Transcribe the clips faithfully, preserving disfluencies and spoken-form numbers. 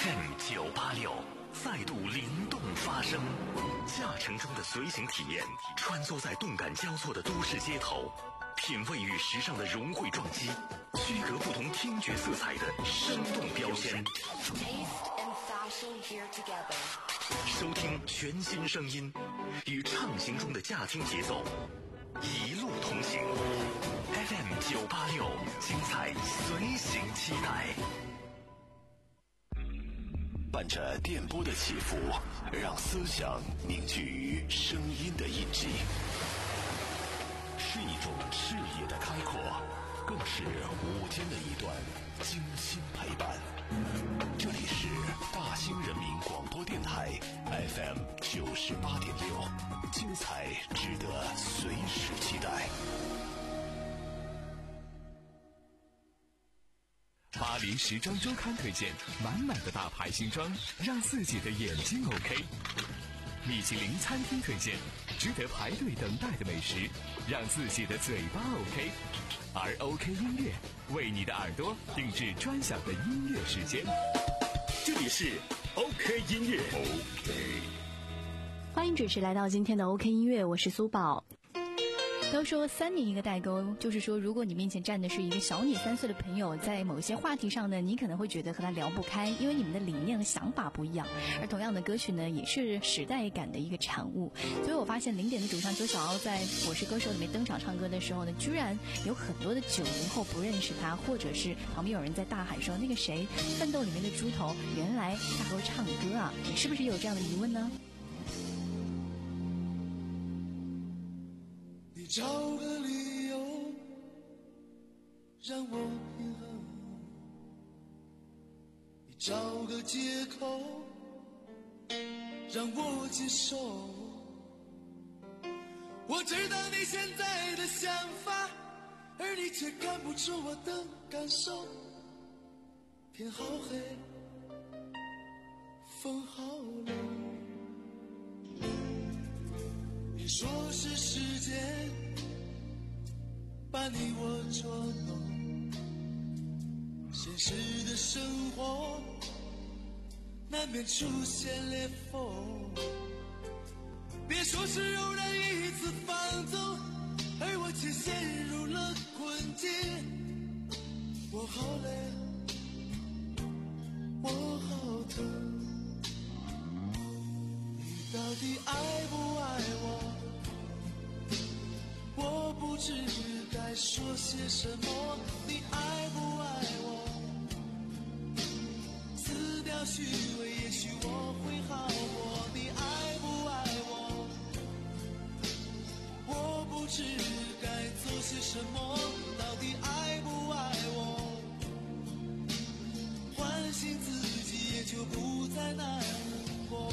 F M 九八六再度灵动发声，驾乘中的随行体验，穿梭在动感交错的都市街头，品味与时尚的融汇撞击，区隔不同听觉色彩的生动标签。收听全新声音，与畅行中的驾听节奏，一路同行。F M 九八六，精彩随行期待。伴着电波的起伏，让思想凝聚于声音的印记，是一种视野的开阔，更是午间的一段精心陪伴。这里是大兴人民广播电台 F M 九十八点六，精彩值得随时期待。 巴黎时装周刊推荐满满的大牌新装，让自己的眼睛 OK。米其林餐厅推荐值得排队等待的美食，让自己的嘴巴 OK。而 OK 音乐为你的耳朵定制专享的音乐时间。这里是 OK 音乐 OK。 欢迎准时来到今天的 OK 音乐，我是苏宝。都说三年一个代沟，就是说如果你面前站的是一个小你三岁的朋友，在某些话题上呢，你可能会觉得和他聊不开，因为你们的理念和想法不一样。而同样的歌曲呢，也是时代感的一个产物。所以我发现零点的主唱周晓鸥在《我是歌手》里面登场唱歌的时候呢，居然有很多的九零后不认识他，或者是旁边有人在大喊说那个谁奋斗里面的猪头原来他还会唱歌啊，你是不是也有这样的疑问呢？ 你找个理由让我平衡，你找个借口让我接受。我知道你现在的想法，而你却看不出我的感受。天好黑，风好冷，你说是时间把你我捉弄，现实的生活难免出现裂缝。别说是偶然一次放纵，而我却陷入了困境。我好累，我好疼，你到底爱不爱我？我不知该说些什么，你爱不爱我？撕掉虚伪，也许我会好过。你爱不爱我？我不知该做些什么，到底爱不爱我？唤醒自己，也就不再难过。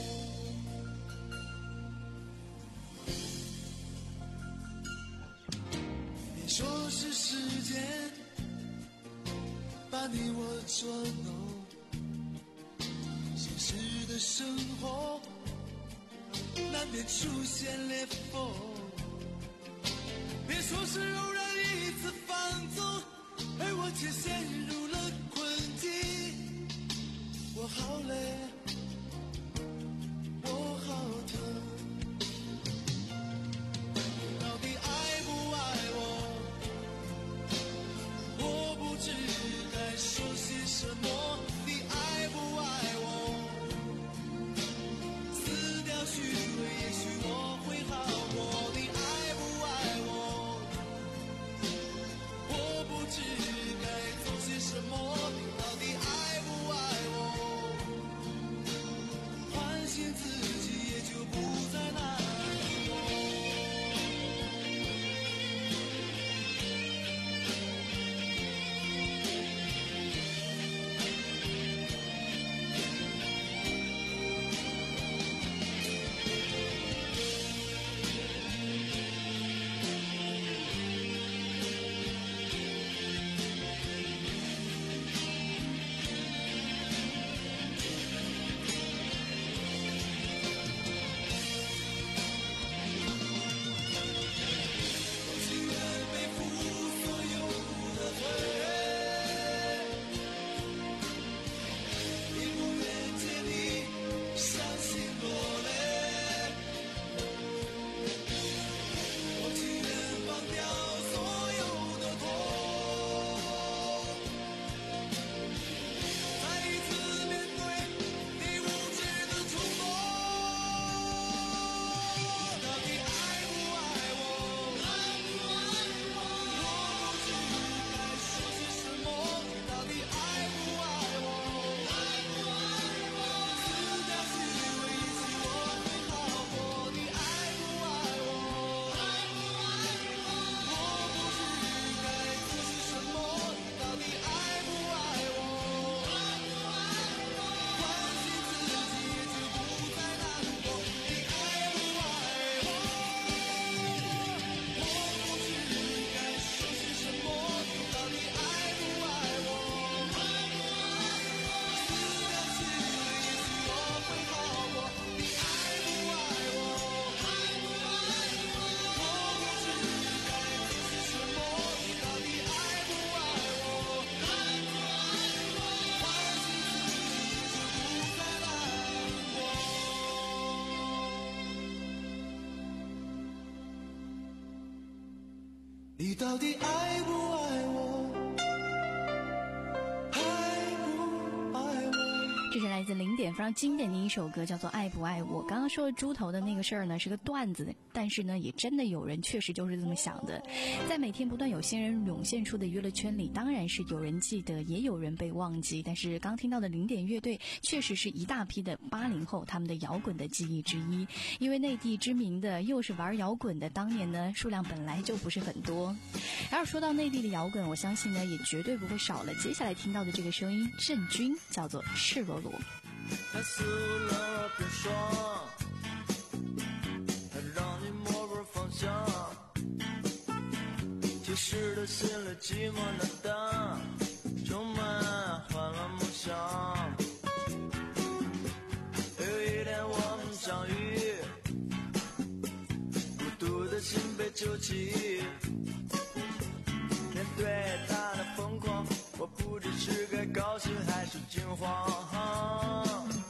说是时间把你我捉弄，现实的生活难免出现裂缝。别说是偶然一次放纵，而我却陷入了困境。我好累，我好疼，到底爱不爱我？我不知该说些什么，你爱不爱我？撕掉虚伪，也许我会好过。你爱不爱我？我不知该做些什么， 你到底爱不爱我？爱不爱我？ 这是来自零点非常经典的一首歌，叫做《爱不爱我》。刚刚说的猪头的那个事儿呢，是个段子，但是呢，也真的有人确实就是这么想的。在每天不断有新人涌现出的娱乐圈里，当然是有人记得，也有人被忘记。但是刚听到的零点乐队，确实是一大批的八零后他们的摇滚的记忆之一。因为内地知名的又是玩摇滚的，当年呢数量本来就不是很多。然而说到内地的摇滚，我相信呢也绝对不会少了。接下来听到的这个声音，郑钧，叫做《赤裸裸》。 他撕了片霜，他让你模糊方向，其实他心里寂寞难当，充满欢乐梦想。有一天我们相遇，孤独的心被揪起，面对他的疯狂，我不知是该高兴还是惊慌。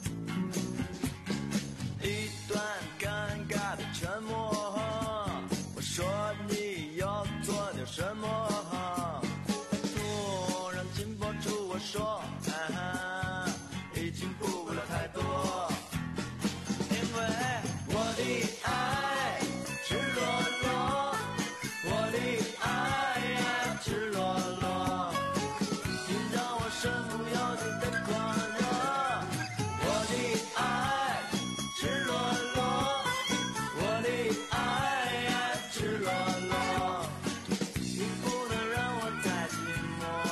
一段尴尬的沉默，我说你要做点什么，突然紧抱住我说，啊，已经不为了太多，因为我的爱赤裸裸，我的爱赤裸裸，你让我身不由己的狂热，我的爱赤裸裸，我的爱赤裸裸，你不能让我再寂寞。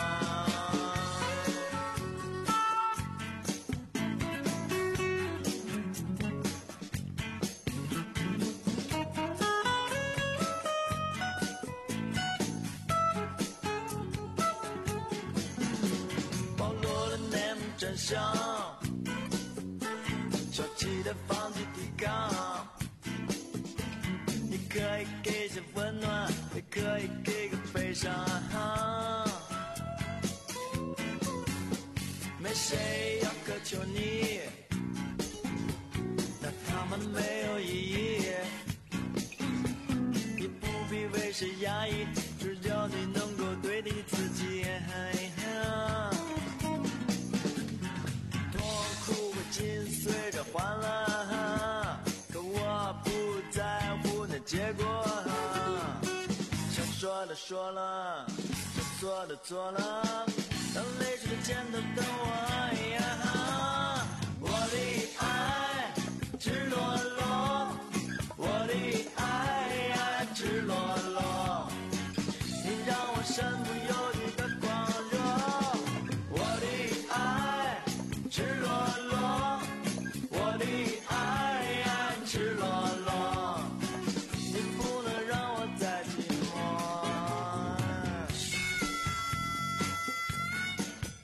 暴露了内幕真相，消极的放弃抵抗，你可以给些温暖，也可以给个悲伤，没谁要苛求你，那他们没有意义，你不必为谁压抑，只要你能够对你自己，痛苦会紧随着欢乐，可我不在乎那结果，想说的说了，想做的做了，当泪水的肩头等我，我的爱赤裸裸，我的爱赤裸裸，你让我身不由己的狂热，我的爱赤裸裸，我的爱赤裸裸，你不能让我再寂寞。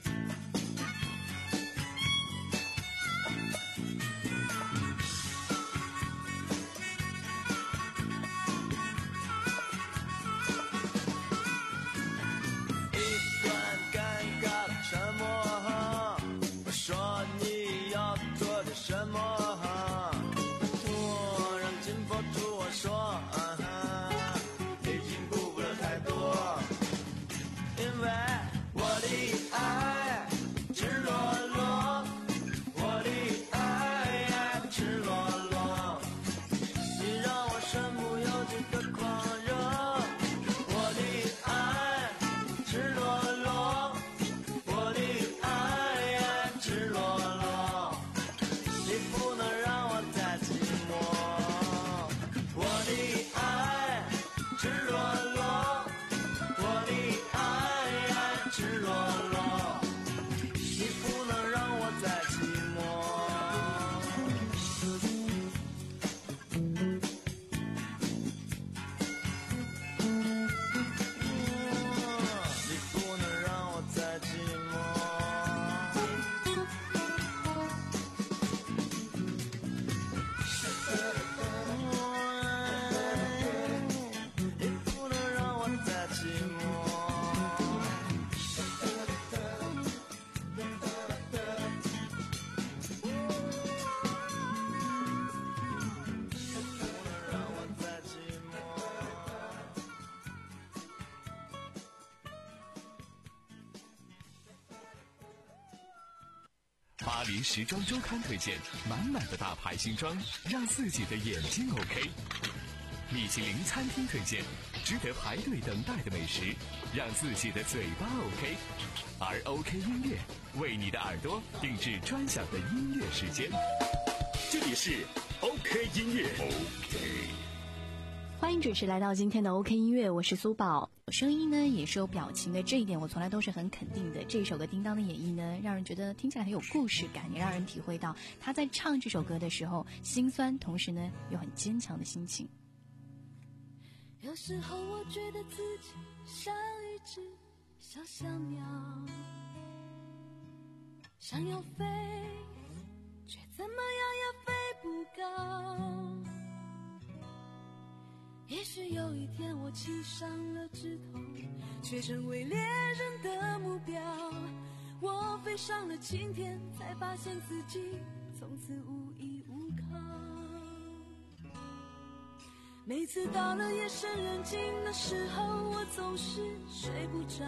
巴黎时装周刊推荐，满满的大牌新装，让自己的眼睛 OK。米其林餐厅推荐，值得排队等待的美食，让自己的嘴巴 OK。而 OK 音乐为你的耳朵定制专享的音乐时间。这里是 OK 音乐 OK。 欢迎准时来到今天的 OK 音乐，我是苏宝。声音呢也是有表情的，这一点我从来都是很肯定的。这首歌叮当的演绎呢，让人觉得听起来很有故事感，也让人体会到他在唱这首歌的时候心酸，同时呢又很坚强的心情。 有时候我觉得自己像一只小小鸟，想要飞，却怎么样也飞不高。也许有一天我栖上了枝头，却成为猎人的目标。我飞上了青天，才发现自己从此无依无靠。每次到了夜深人静的时候，我总是睡不着。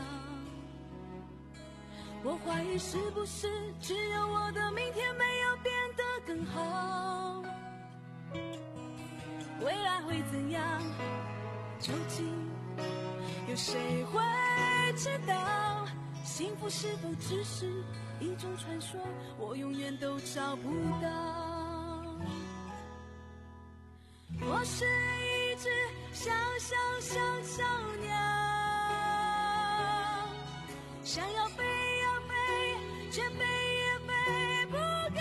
我怀疑是不是只有我的明天没有变得更好。未来会怎样？究竟有谁会知道？幸福是否只是一种传说？我永远都找不到。我是一只小小小小鸟，想要飞要飞，却飞也飞不高。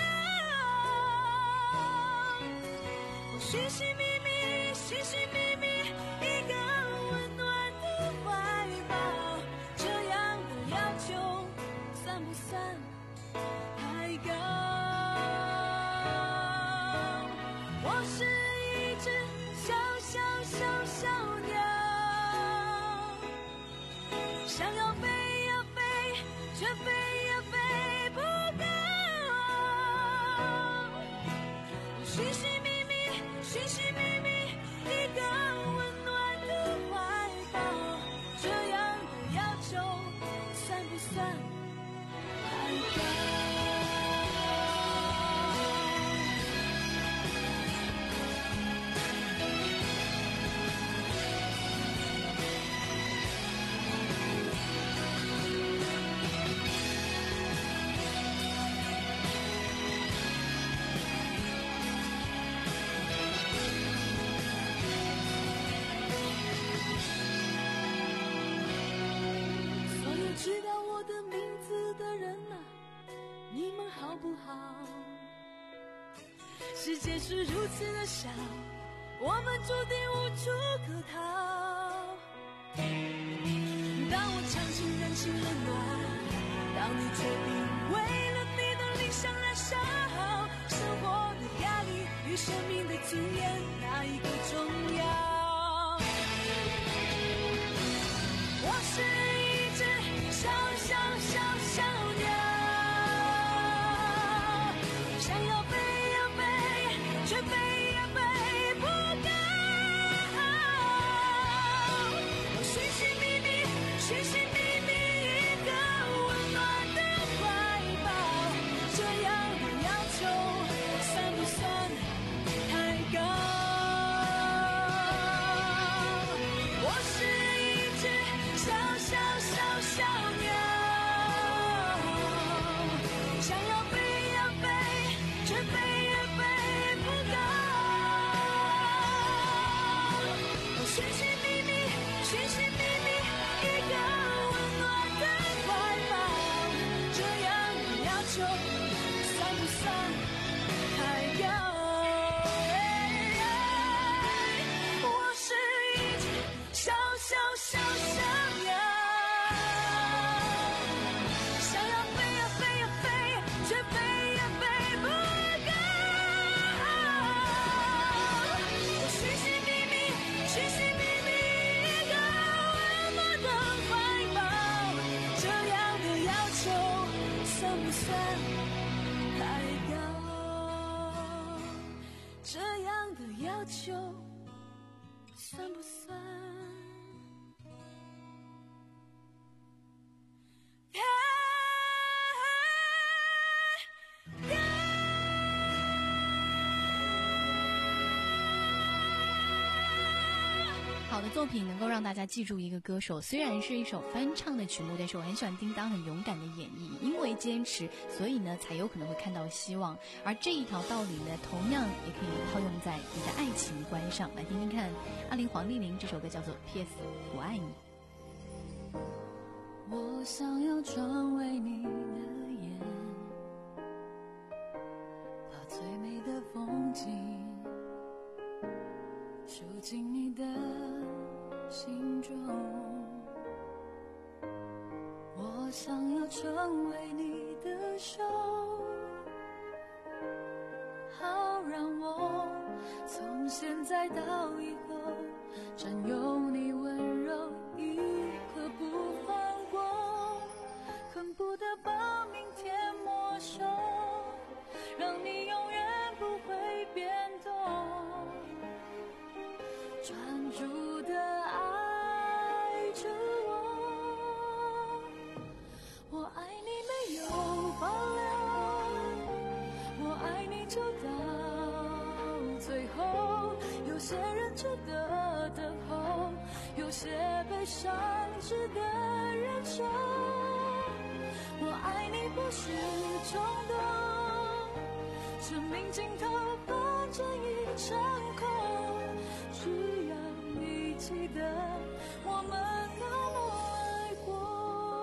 我寻寻觅觅，寻寻觅觅一个温暖的怀抱，这样的要求算不算太高？我是一只小小小小鸟，想要飞要飞，却飞也飞不高。我寻寻觅觅，寻寻觅觅一个温暖的怀抱，这样的要求算不算太高？所有知道我的名字的人啊，你们好不好？世界是如此的小，我们注定无处可逃。当我尝尽人情冷暖，当你决定为了你的理想燃烧，生活的压力与生命的尊严，哪一个重要？我是一只小小小小鸟，想要飞要飞，却飞也飞不高。我寻寻觅觅，寻寻觅觅一个温暖的怀抱，这样的要求算不算太高？我是一只小小小小鸟，想要飞要飞，却飞也飞不高。我寻寻觅觅，寻寻觅觅一个温暖的怀抱，这样的要求算不算太高？我是一只小小小小鸟，想要飞呀飞呀飞，却飞也飞不高。我寻寻觅觅，寻寻觅觅一个温暖的怀抱，这样的要求算不算太高？这样的要求算不算太作品能够让大家记住一个歌手，虽然是一首翻唱的曲目，但是我很喜欢叮当很勇敢的演绎，因为坚持，所以呢才有可能会看到希望。而这一条道理呢，同样也可以套用在你的爱情观上。来听听看阿玲黄丽玲这首歌叫做 P S 我爱你。 我想要成为你的眼，把最美的风景收进你的心中。我想要成为你的手，好让我从现在到以后占有你温柔一刻不放过，恨不得把明天没收，让你永远不会变动，专注的爱着我。我爱你没有保留，我爱你就到最后。有些人值得等候，有些悲伤值得忍受。我爱你不是冲动，生命尽头反正一场空，只要你记得我们那么爱过。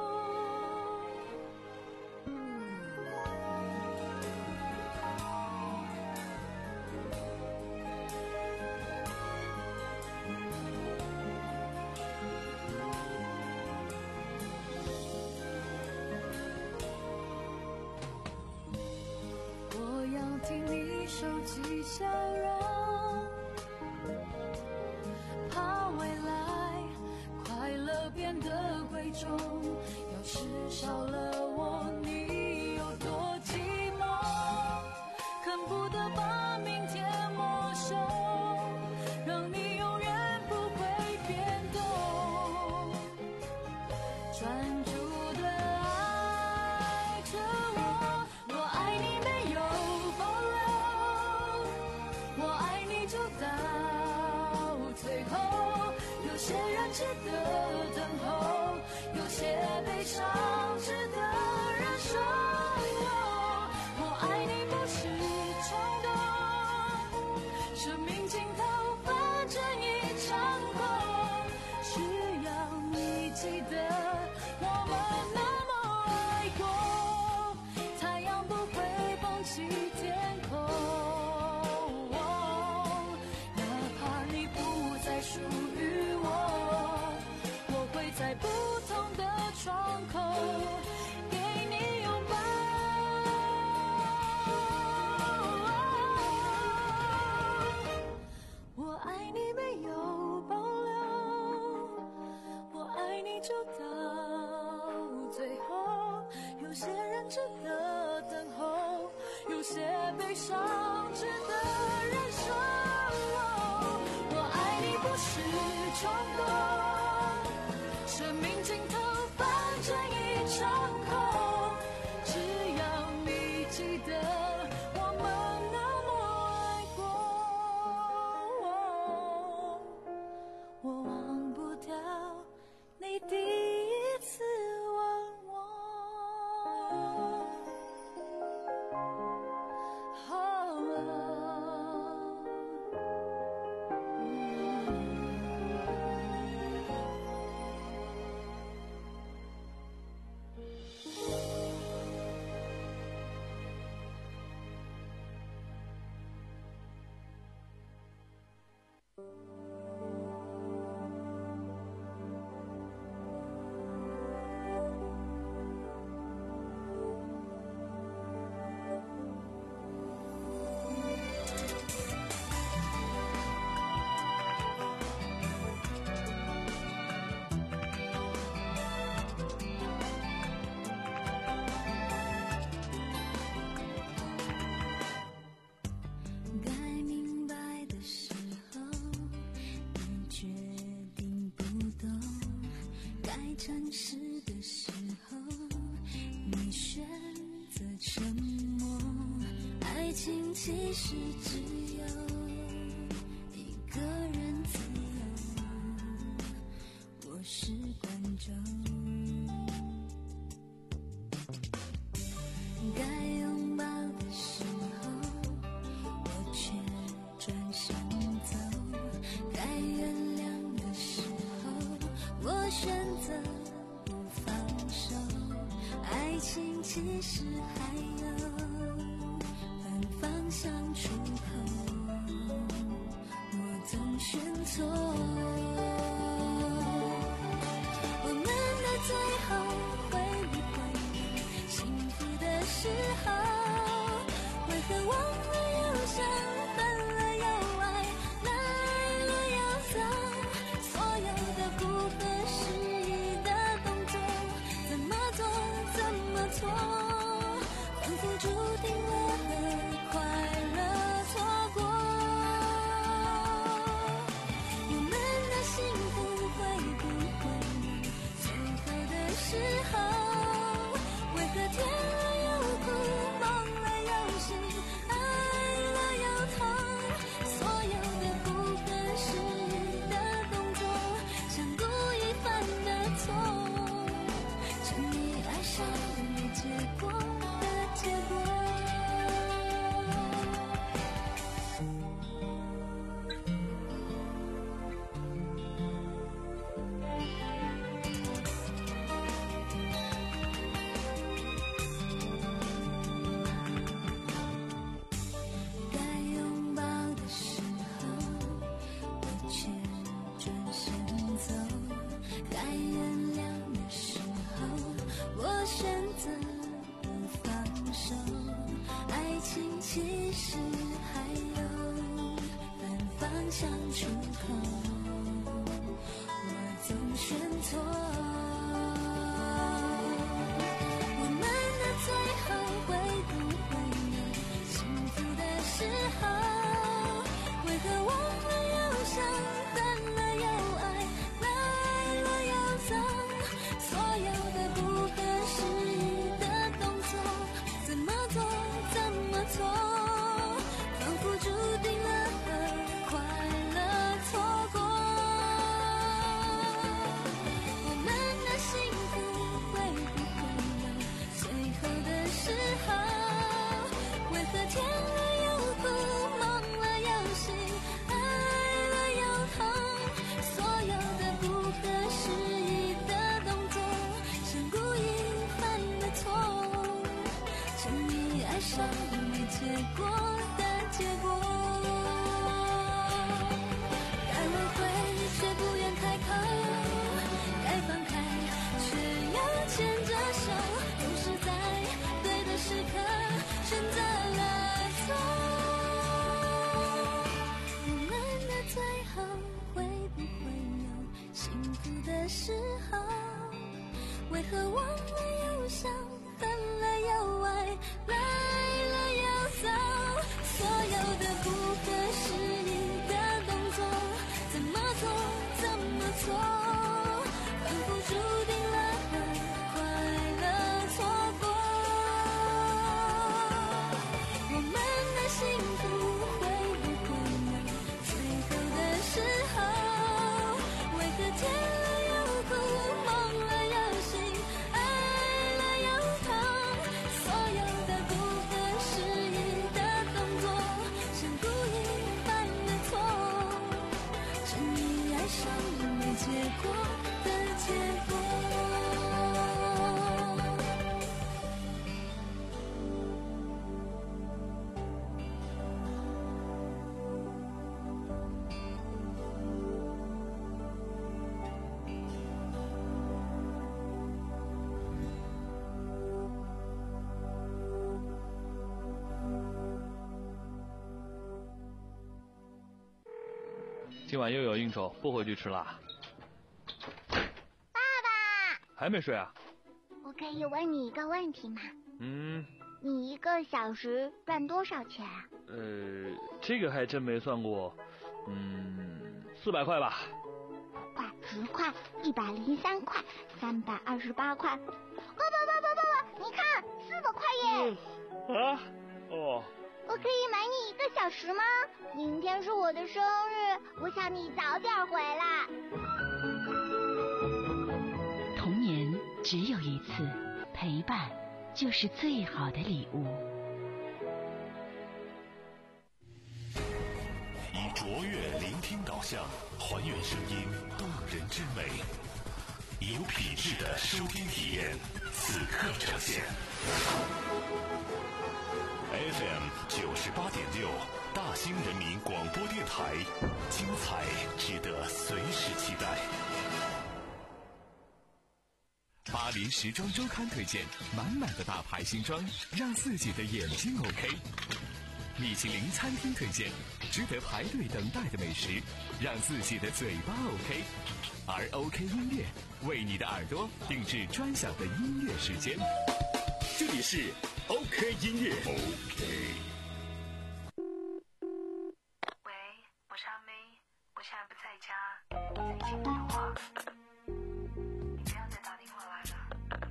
听你收起笑容，怕未来快乐变得贵重，要是少了我你有多寂寞，恨不得把明天没收，让你永远不会变动，专注的爱着我。我爱你没有有些人值得等候，有些悲伤值得忍受。我爱你不是冲动，生命尽头反正一场空，只要你记得我们那么爱过，太阳不会放弃天空，哪怕你不再属于在不同的窗口给你拥抱。我爱你没有保留，我爱你就到最后。有些人值得等候，有些悲伤值得忍受。我爱你不是冲动，生命尽头反正一场空，只要你记得我们那么爱过，我忘不掉你第一次吻我。诚实的时候，你选择沉默。爱情其实只有一个人自由。 我选择不放手，爱情其实还有反方向出口，我总选错。我们的最后会不会有幸福的时候？为何忘了忧伤，分了又爱，来了又走，所有的不合时宜的动作，怎么做怎么错，反复注定了和快乐错过。我们的幸福会不会有最后的时候？为何甜了又苦，梦了又醒，爱了又痛，所有的不合时宜的动作，像故意犯的错，沉迷爱上没结果的结果。该拥抱的时候，我却转身走；该原谅的时候，我选择不放手。爱情其实还有反方向出口，我总选错。我们的最后会不会有幸福的时候？为何忘了忧伤，分了又爱，来了又走，所有的不合时宜的动作，怎么做怎么错，仿佛注定了和快乐错过。我们的幸福会不会有最后的时候？为何甜了又苦，梦了又醒，爱了又痛，所有的不合时宜的动作，像故意犯的错，沉迷爱上没结果的结果。该挽回却不愿开口，该放开却要牵着手，总是在对的时刻选择了错。我们的最后会不会有幸福的时候？为何忘了忧伤，分了又爱，来了又走，所有的不合时宜的动作，怎么做怎么错，反复注定了和快乐错过。我们的幸福会不会有最后的时候？为何甜了又苦，梦了又醒，爱了又痛，所有的不合时宜的动作，像故意犯的错，沉迷爱上没结果的结果。 今晚又有应酬，不回去吃啦。 爸爸， 还没睡啊？ 我可以问你一个问题吗？ 嗯， 你一个小时赚多少钱啊？ 呃，这个还真没算过。嗯，四百块吧。 五块、十块、一百零三块、三百二十八块。爸爸爸爸爸爸，你看，四百块耶！ 啊？哦。 我可以买你一个小时吗？明天是我的生日，我想你早点回来。 童年只有一次，陪伴就是最好的礼物。 以卓越聆听导向，还原声音动人之美。 有品质的收听体验，此刻呈现。F M 九十八点六，大兴人民广播电台，精彩值得随时期待。 巴黎时装周刊推荐，满满的大牌新装，让自己的眼睛 OK。米其林餐厅推荐，值得排队等待的美食，让自己的嘴巴 OK。而 OK 音乐为你的耳朵定制专享的音乐时间，这里是 OK 音乐。OK。 喂，我是阿妹，我现在不在家，在听电话，你不要再打电话来了。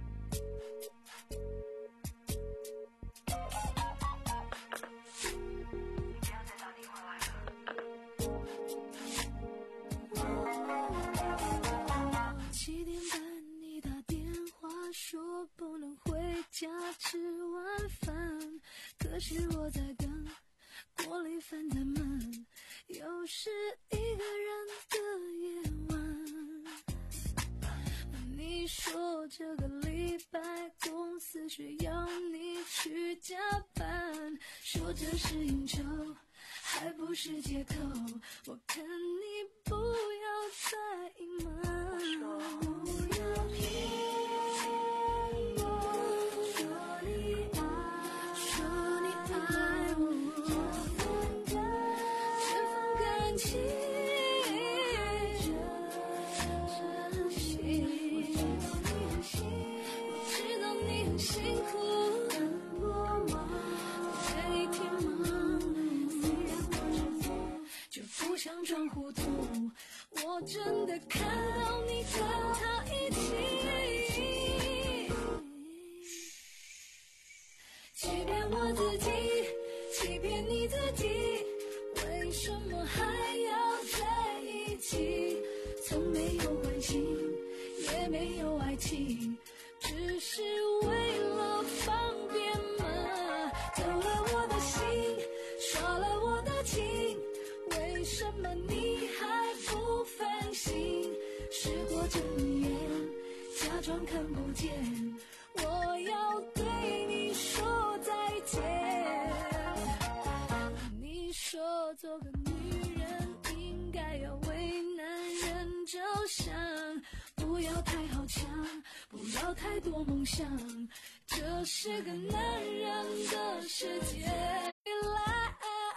七点半你打电话说不能回家吃晚饭，可是我在等锅里饭在焖，又是一个人的夜晚。你说这个礼拜公司需要你去加班，说这是应酬还不是借口，我看你不要再隐瞒。不要骗我，说你爱，说你爱我，这份感情真心。我知道你很辛苦，很多忙，每天忙碌，就不想装糊涂。我真的看到你跟他一起，欺骗我自己，欺骗你自己，为什么还要在一起？从没有关系，也没有爱情，只是为了方便嘛。偷了我的心，耍了我的情，为什么你还不反省？时过境迁，假装看不见，我要对你说再见。你说做个女人应该要为男人着想，不要太好强，不要太多梦想，这是个男人的世界。来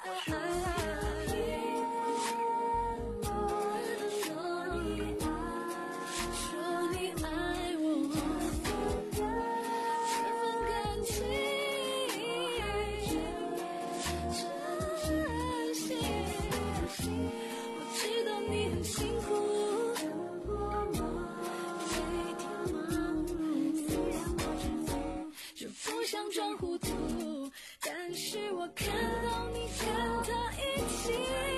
装糊涂，但是我看到你跟他一起，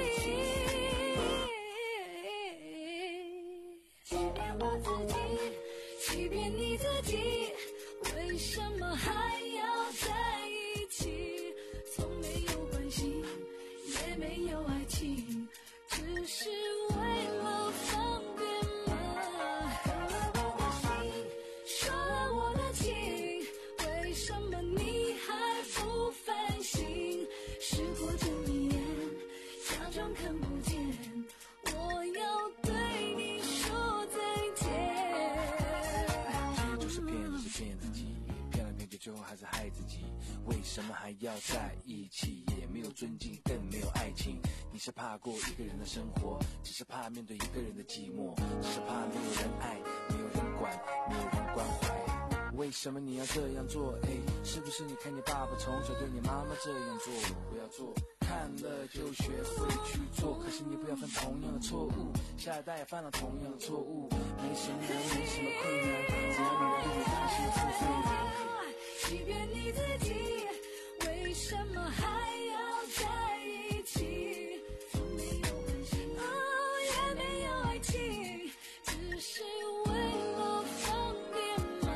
欺骗我自己，欺骗你自己，为什么还要在一起？从没有关系，也没有爱情，只是为了方便嘛。偷了我的心，耍了我的情，为什么你还不反省？时过境迁，假装看不见，我要对你说再见。 就是骗，就是骗自己，骗来骗去，最后还是害自己。为什么还要在一起？也没有尊敬，更没有爱情。你是怕过一个人的生活，只是怕面对一个人的寂寞，只是怕没有人爱，没有人管，没有人关怀。为什么你要这样做？哎，是不是你看你爸爸从小对你妈妈这样做？不要做，看了就学会去做。可是你不要犯同样的错误，下一代也犯了同样的错误。没什么难，没什么困难，只要你能力大心付费。 欺骗你自己，为什么还要在一起？从没有关系，哦，也没有爱情，只是为了方便嘛。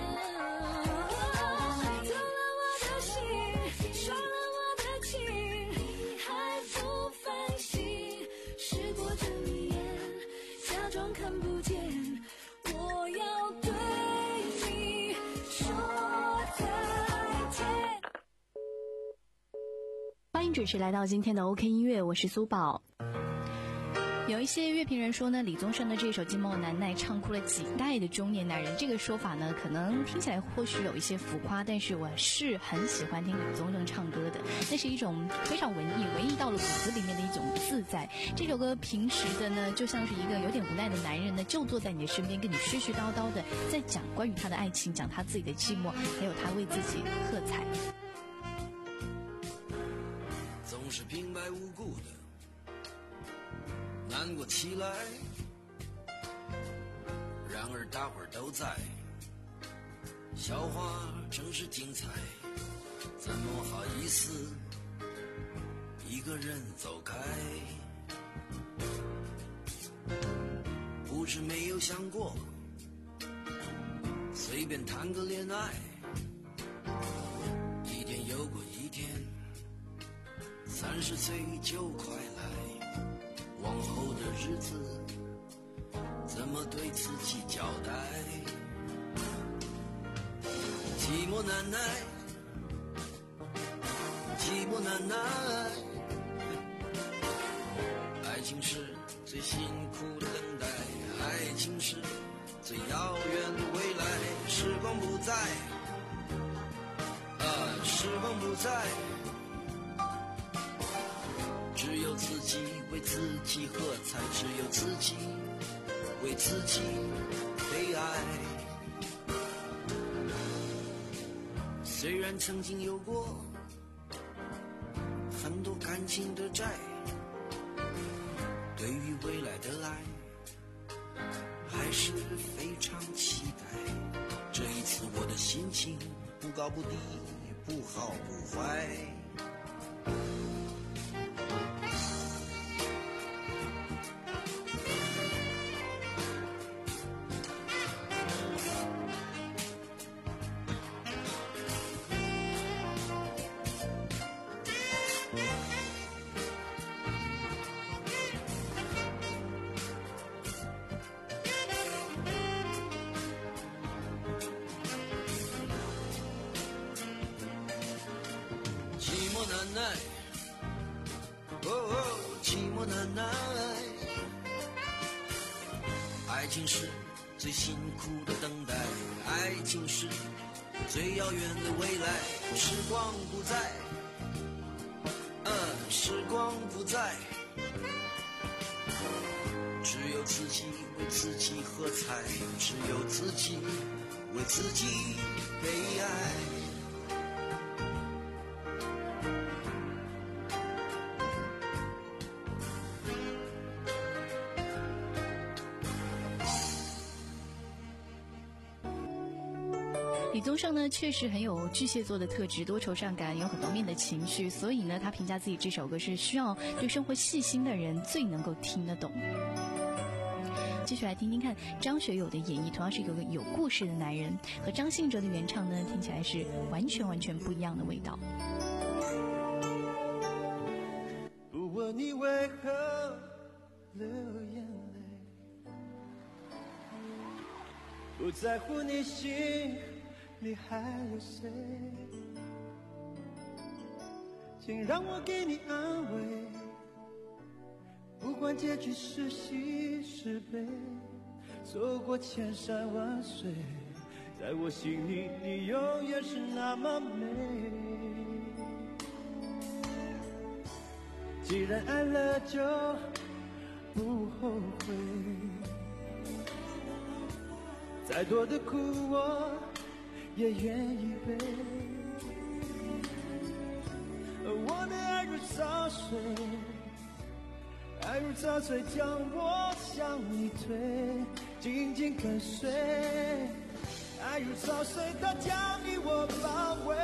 偷了我的心，耍了我的情，你还不反省？时过境迁，假装看不见，我要迎准时来到今天的 OK 音乐，我是苏宝。有一些乐评人说呢，李宗盛的这首《寂寞难耐》唱哭了几代的中年男人。这个说法呢，可能听起来或许有一些浮夸，但是我是很喜欢听李宗盛唱歌的，那是一种非常文艺，文艺到了骨子里面的一种自在。这首歌平时的呢，就像是一个有点无奈的男人呢，就坐在你的身边，跟你絮絮叨叨的在讲关于他的爱情，讲他自己的寂寞，还有他为自己喝彩。 总是平白无故的难过起来，然而大伙儿都在，笑话真是精彩，怎么好意思一个人走开？不是没有想过随便谈个恋爱，一天又过一天，三十岁就快来，往后的日子怎么对自己交代？寂寞难耐，寂寞难耐，爱情是最辛苦的等待，爱情是最遥远的未来。时光不在，啊，时光不在，只有自己为自己喝彩，只有自己为自己悲哀。虽然曾经有过很多感情的债，对于未来的爱还是非常期待。这一次我的心情不高不低，不好不坏。爱情是最辛苦的等待，爱情是最遥远的未来。时光不在，嗯，时光不在，只有自己为自己喝彩，只有自己为自己悲哀。 李宗盛呢，确实很有巨蟹座的特质，多愁善感，有很多面的情绪，所以呢，他评价自己这首歌是需要对生活细心的人最能够听得懂。继续来听听看张学友的演绎，同样是一个有故事的男人，和张信哲的原唱呢，听起来是完全完全不一样的味道。 不问你为何流眼泪，不在乎你心你还有谁？请让我给你安慰，不管结局是喜是悲，走过千山万水，在我心里你永远是那么美。既然爱了就不后悔，再多的苦我也愿意背，我的爱如潮水，爱如潮水将我向你推，紧紧跟随，爱如潮水它将你我包围，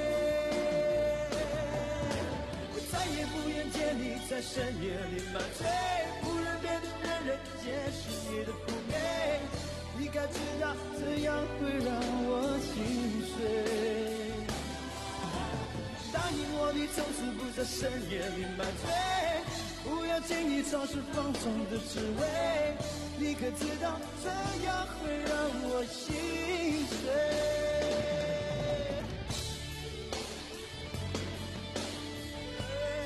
我再也不愿见你在深夜里满醉，不忍别的人人皆是你的妩媚，你该知道这样会让我心碎。答应我你从此不在深夜里满醉，不要轻易尝试放纵的滋味，你可知道这样会让我心碎。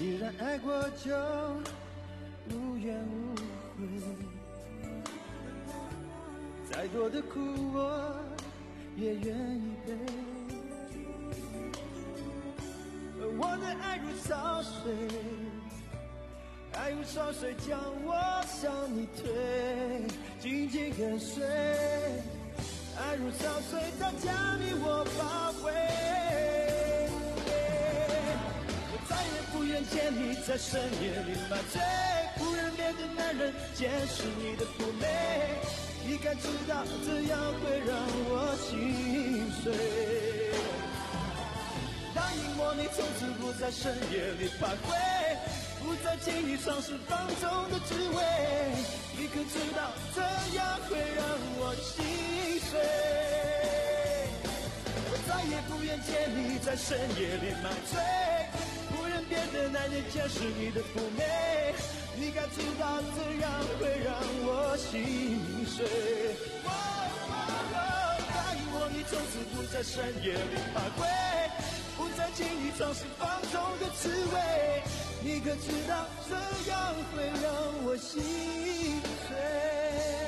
既然爱过就无怨无悔，再多的苦我也愿意背。我的爱如潮水，爱如潮水将我向你推，紧紧跟随。爱如潮水，它将你我包围。我再也不愿见你在深夜里买醉，不愿别的男人见识你的妩媚。你该知道这样会让我心碎。答应我，你从此不在深夜里徘徊，不再轻易尝试放纵的滋味。你可知道这样会让我心碎。我再也不愿见你在深夜里买醉，不愿别的男人见识你的妩媚。你该知道这样会让我心碎。哦哦哦，答应我，你从此不在深夜里徘徊，不再轻易尝试放纵的滋味。你可知道这样会让我心碎。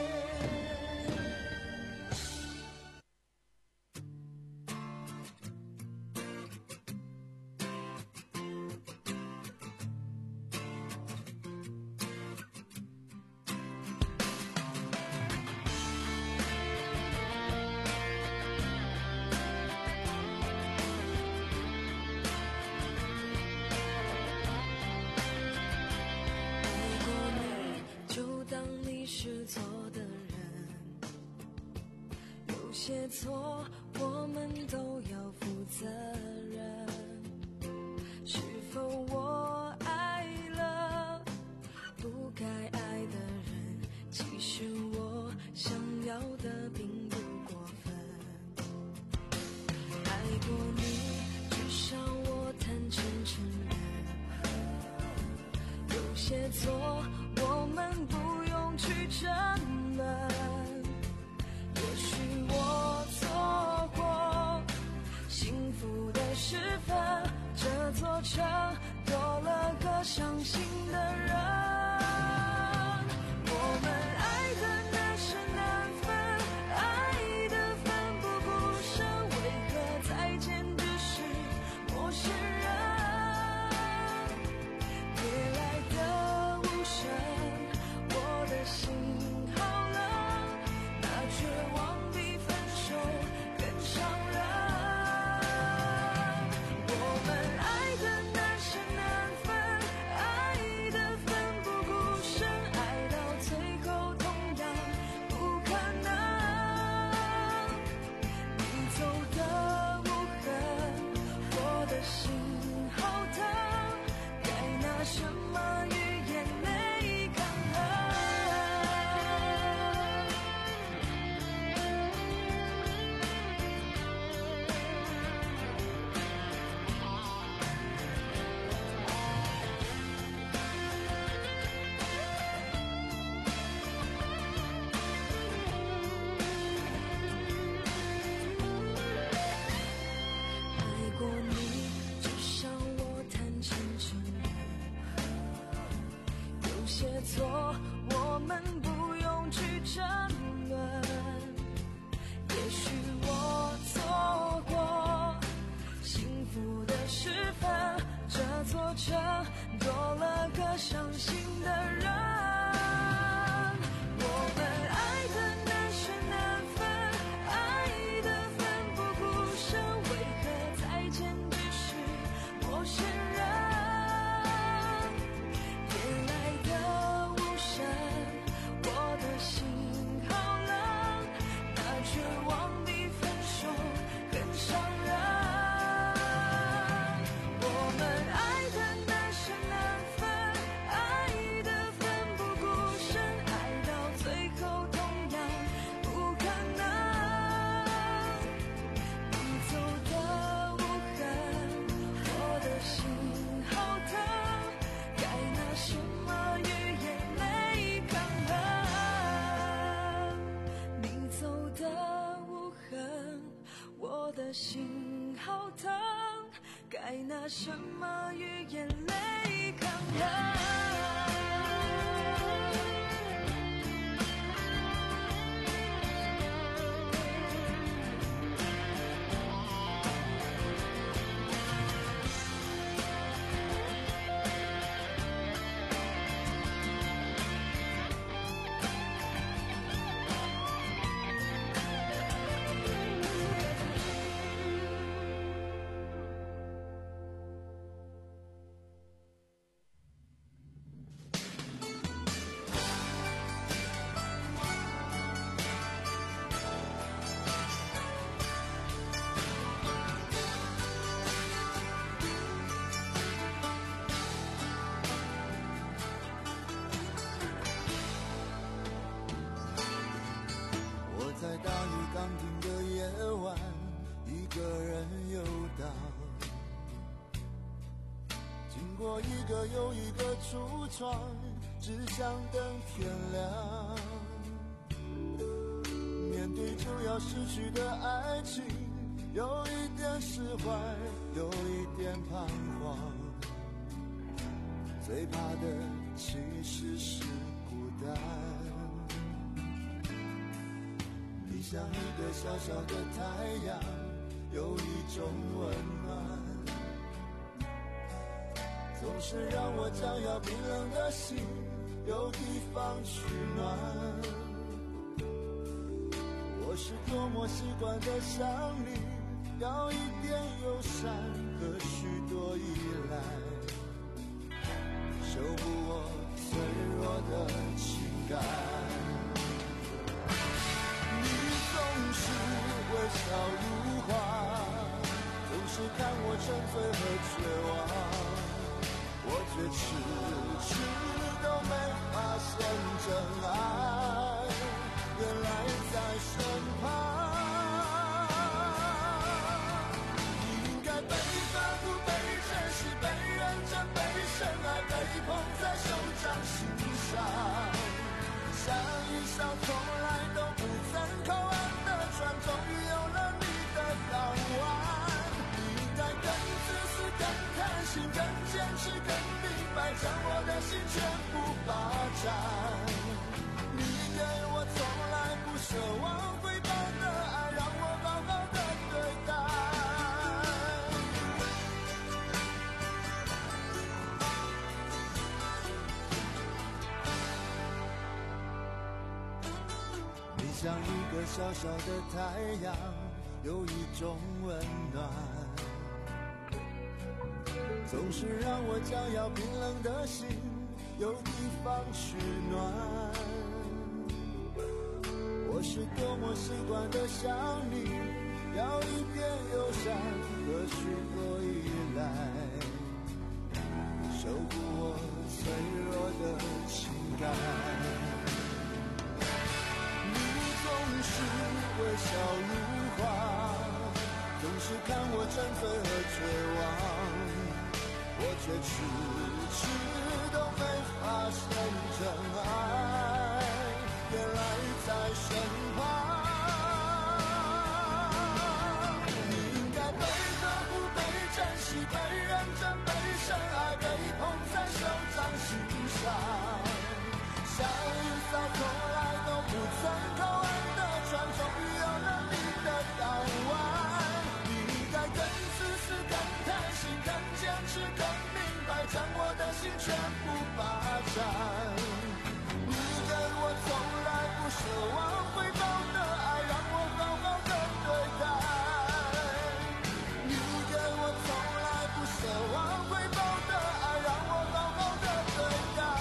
有些错我们都要负责任，是否我爱了不该爱的人，其实我想要的并不过分。爱过你，至少我坦诚承认，有些错我们不用去争论。也许我错过幸福的时分，这座城多了个伤心的人。我们爱的难舍难分，爱的奋不顾身，为何再见只是陌生人？夜来的无声，我的心好冷，那绝望比分手更伤人。我们爱的难舍难分，爱的奋不顾身，爱到最后同样不可能。你走的无痕，我的心好疼，该拿什么语言来抗衡？爱过你，至少我坦诚承认，有些错我们不用去争论。也许我错过幸福的时分，这座城多了个伤心的人。我们爱的难舍难分，爱的奋不顾身，为何再见只是陌生人？夜来的无声，我的心好冷，那绝望比分手更伤人。我们爱的难舍难分，爱的奋不顾身，爱到最后同样不可能。你走的无痕，我的心好疼，该拿什么语言来抗衡？你走的无痕，我的心好疼，该该拿什么与眼泪抗衡？ 在大雨刚停的夜晚，一个人游荡，经过一个又一个橱窗，只想等天亮。面对就要失去的爱情，有一点释怀，有一点彷徨。最怕的其实是孤单。你像一个小小的太阳，有一种温暖，总是让我将要冰冷的心有地方取暖。我是多么习惯的想你，要一点友善和许多依赖，守护我脆弱的情感。总是微笑如花，总是看我沉醉和绝望，我却迟迟都没发现真爱原来在身旁。你应该被呵护、被珍惜、被认真、被深爱、被捧在手掌心上，像一艘从来都不曾靠岸终于有了你的港湾。你应该更自私、更贪心、更坚持、更明白，将我的心全部霸占。你给我从来不奢望回报的爱，让我好好的对待。你像一个小小的太阳，有一种温暖，总是让我将要冰冷的心有地方取暖。我是多么习惯的想你，要一点友善和许多依赖，守护我脆弱的情感。总是微笑如花，总是看我沉醉和绝望，我却迟迟都没发现真爱原来在身旁。你应该被呵护、被珍惜、被认真、被深爱、被捧在手掌心上，像一艘从来都不曾靠岸终于有了你的港湾。你应该更自私、更贪心、更坚持、更明白，将我的心全部霸占。你给我从来不奢望回报的爱，让我好好的对待。你给我从来不奢望回报的爱，让我好好的对待。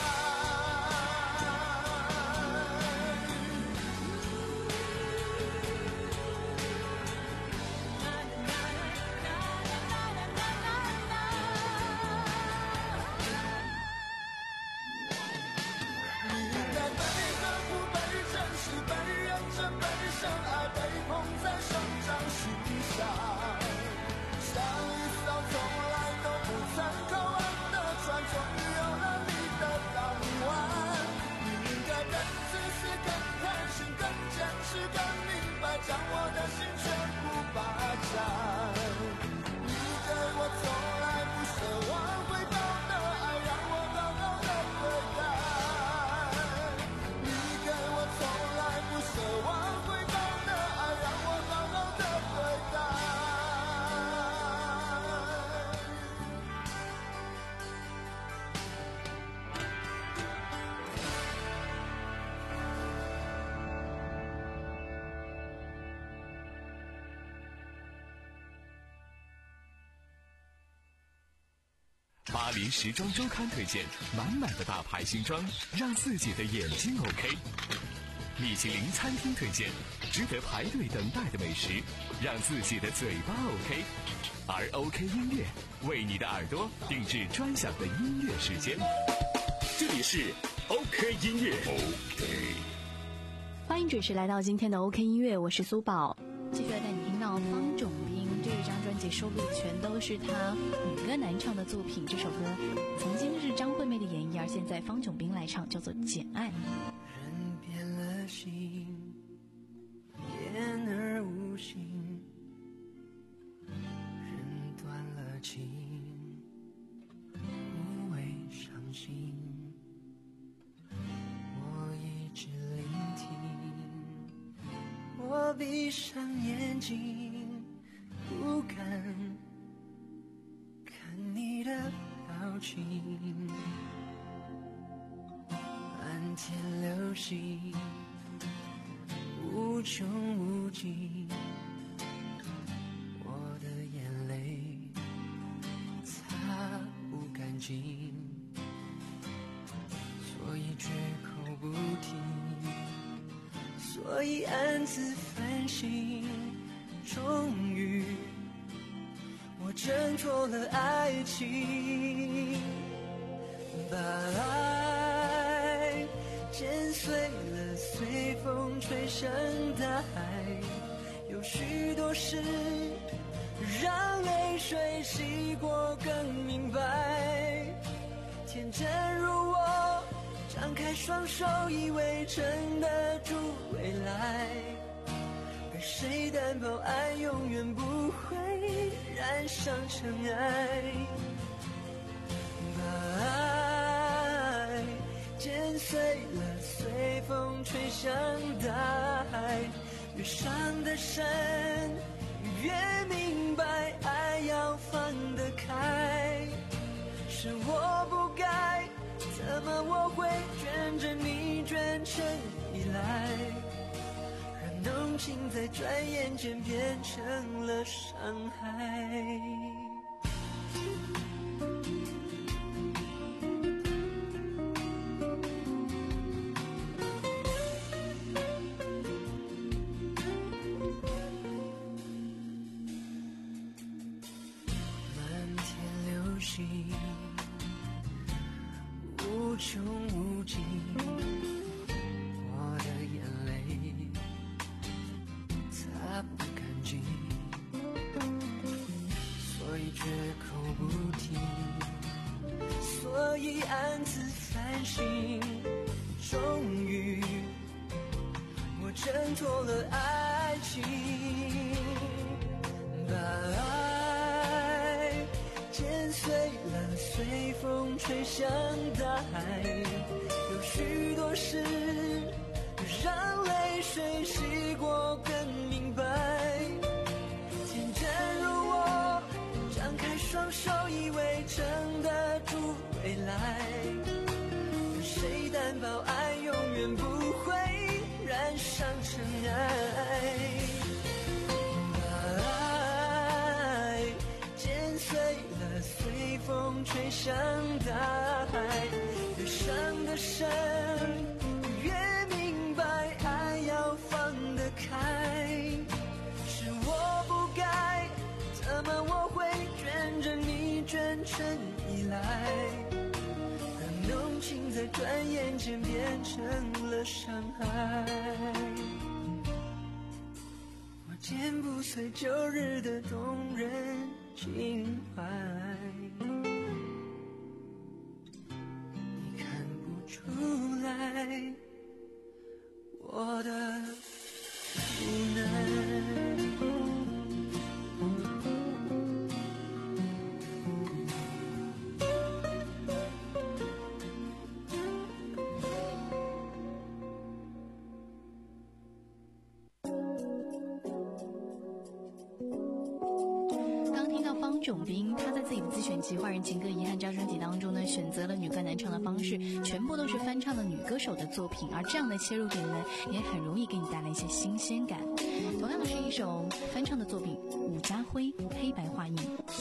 巴黎时装周刊推荐满满的大牌新装，让自己的眼睛 OK。米其林餐厅推荐值得排队等待的美食，让自己的嘴巴 OK。而 OK 音乐为你的耳朵定制专享的音乐时间。这里是 OK 音乐 OK。 欢迎准时来到今天的 OK 音乐，我是苏宝。继续来带你听到方炯斌这一张专辑收录的全都是他女歌男唱的作品，这首歌曾经是张惠妹的演绎，而现在方炯斌来唱，叫做《简爱》。 人变了心，言而无信，人断了情，无谓伤心。我一直聆听，我闭上眼睛，不敢看你的表情。漫天流星，无穷无尽，我的眼泪擦不干净，所以绝口不提，所以暗自反省。终于我挣脱了爱情，把爱剪碎了，随风吹向大海。有许多事让泪水洗过更明白。天真如我，张开双手以为撑得住未来，而谁担保爱永远不会染上尘埃。把爱剪碎了，随风吹向大海。越伤得深，越明白爱要放得开。是我不该，怎么我会卷着你卷成依赖，让浓情在转眼间变成了伤害。无穷无尽，我的眼泪擦不干净，所以绝口不提，所以暗自反省。终于我挣脱了爱情，把爱剪碎了，随风吹向大海。有许多事让泪水洗过更明白。天真如我，张开双手以为撑得住未来，谁担保爱永远不会染上尘埃。随风吹向大海，越伤得深，越明白爱要放得开。是我不该，怎么我会卷着你卷成依赖，让浓情在转眼间变成了伤害。我剪不碎旧日的动人情怀，你看不出来我的无奈。 金种兵，他在自己的自选集《画人情歌遗憾》这张专辑当中呢，选择了女歌男唱的方式，全部都是翻唱的女歌手的作品，而这样的切入点呢，也很容易给你带来一些新鲜感。同样是一首翻唱的作品，伍家辉《黑白画印》。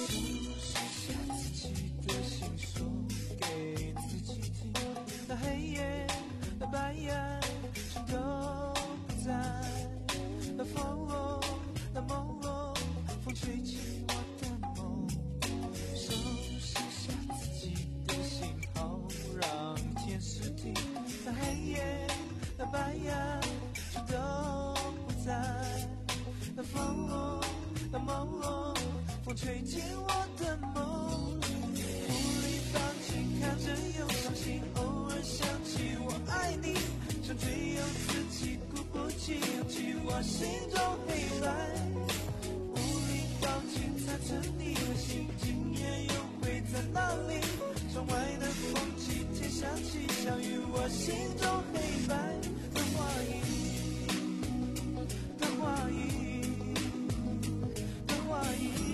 那黑夜，那白夜，全都不在。那风哦，那梦哦，风吹起我的梦。收拾下自己的心，好让天湿地。那黑夜，那白夜，全都不在。那风哦，那梦哦，风吹进我的梦。无力放弃，看着又伤心，偶尔想起我爱你，想追又自己鼓不起勇气，我心中黑白。无力放弃，猜测你的心，今夜又会在哪里？窗外的风起，天下起相遇，我心中黑白的画印，的画印，的画印。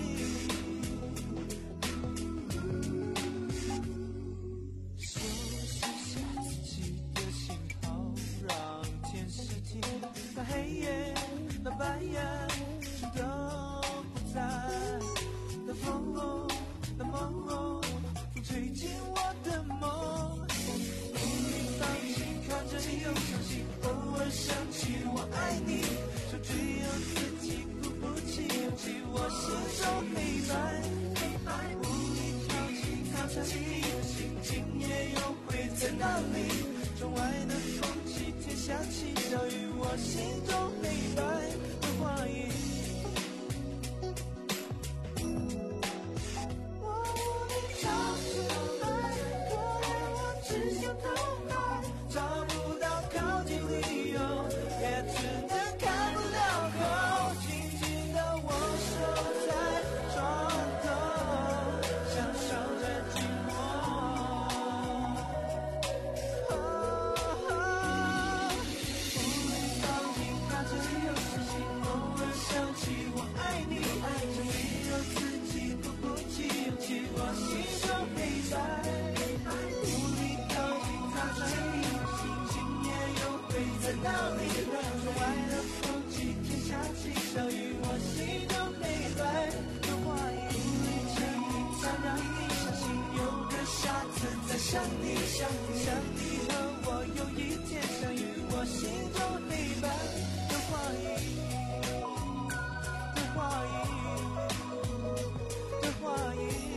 那黑夜，那白夜，全都不在。那风哦，那梦哦，风吹进我的梦。无力放弃，看着又伤心，偶尔想起我爱你，想追又自己鼓不起勇气，我心中黑白。无力放弃，看着你的心，今夜又会在哪里？窗外的风起，天下起小雨，我心中黑白的画印。我无力找出来，可怜我只想逃开，找不到靠近理由，也只能看不了口，紧紧的握手在床头，享受着寂寞。在哪里？窗外的风起，天下起小雨，我心中黑白的画印。无力证明，才让你相信有个下次再想你，想你，想你和我有一天相遇，我心中黑白的画印，的画印，的画印。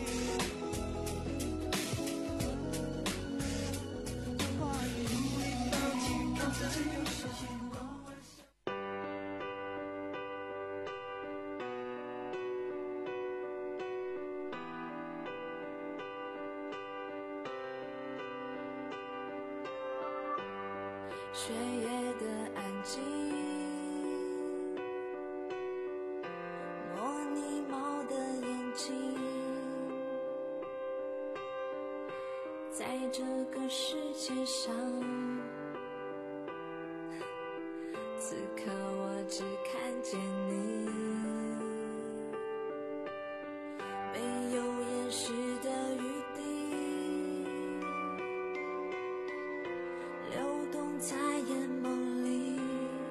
雪夜的安静，模拟猫的眼睛，在这个世界上，此刻我只看见你，没有掩饰的余地，流动在眼眸里，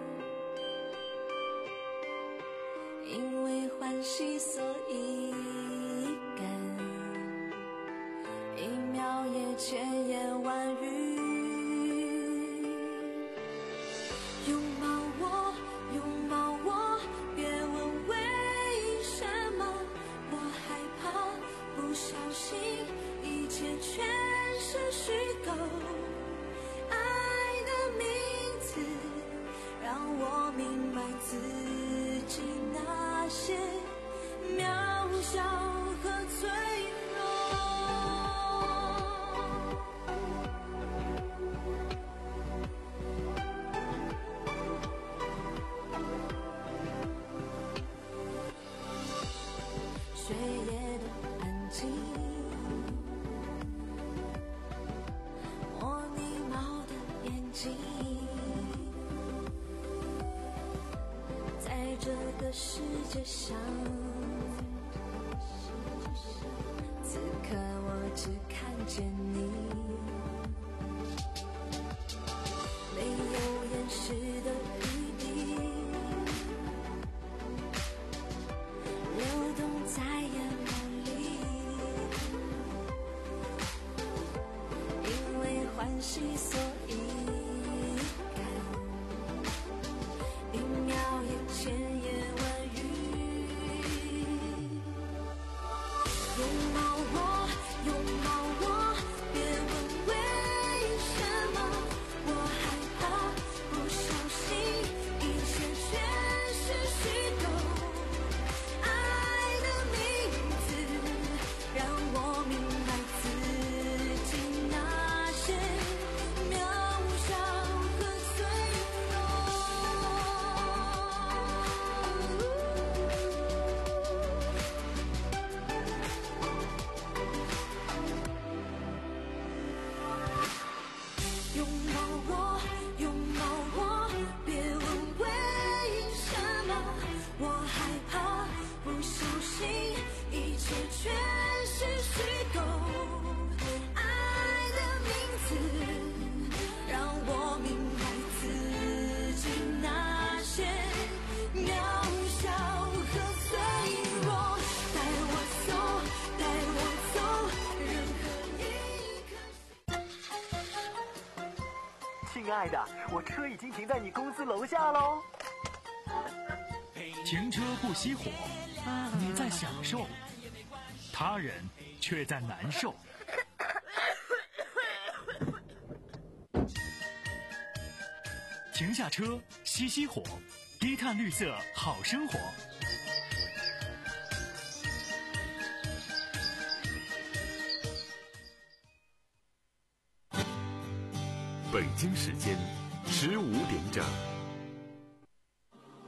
因为欢喜所以感，一秒也千言万语。拥抱我，拥抱我，别问为什么，我害怕不小心，一切全是虚构。爱的名字让我明白自己那些渺小和脆弱。雪夜的安静，模拟猫的眼睛，在这个世界上， 可我只看见你，没有掩饰的余地，流动在眼眸里，因为欢喜所以看，一秒也千言万语，拥抱我，拥抱我，别问为什么，我害怕不小心，一切全是虚构，爱的名字让我明白自己那些渺小和脆拥抱我，拥抱我，别问为什么，我害怕不小心，一切全是虚构，爱的名字让我明白自己那些渺小和脆弱，带我走，带我走，任何一刻。 亲爱的，我车已经停在你公司楼下喽。 停车不熄火，你在享受，他人却在难受。停下车，熄熄火，低碳绿色好生活。 北京时间十五点整。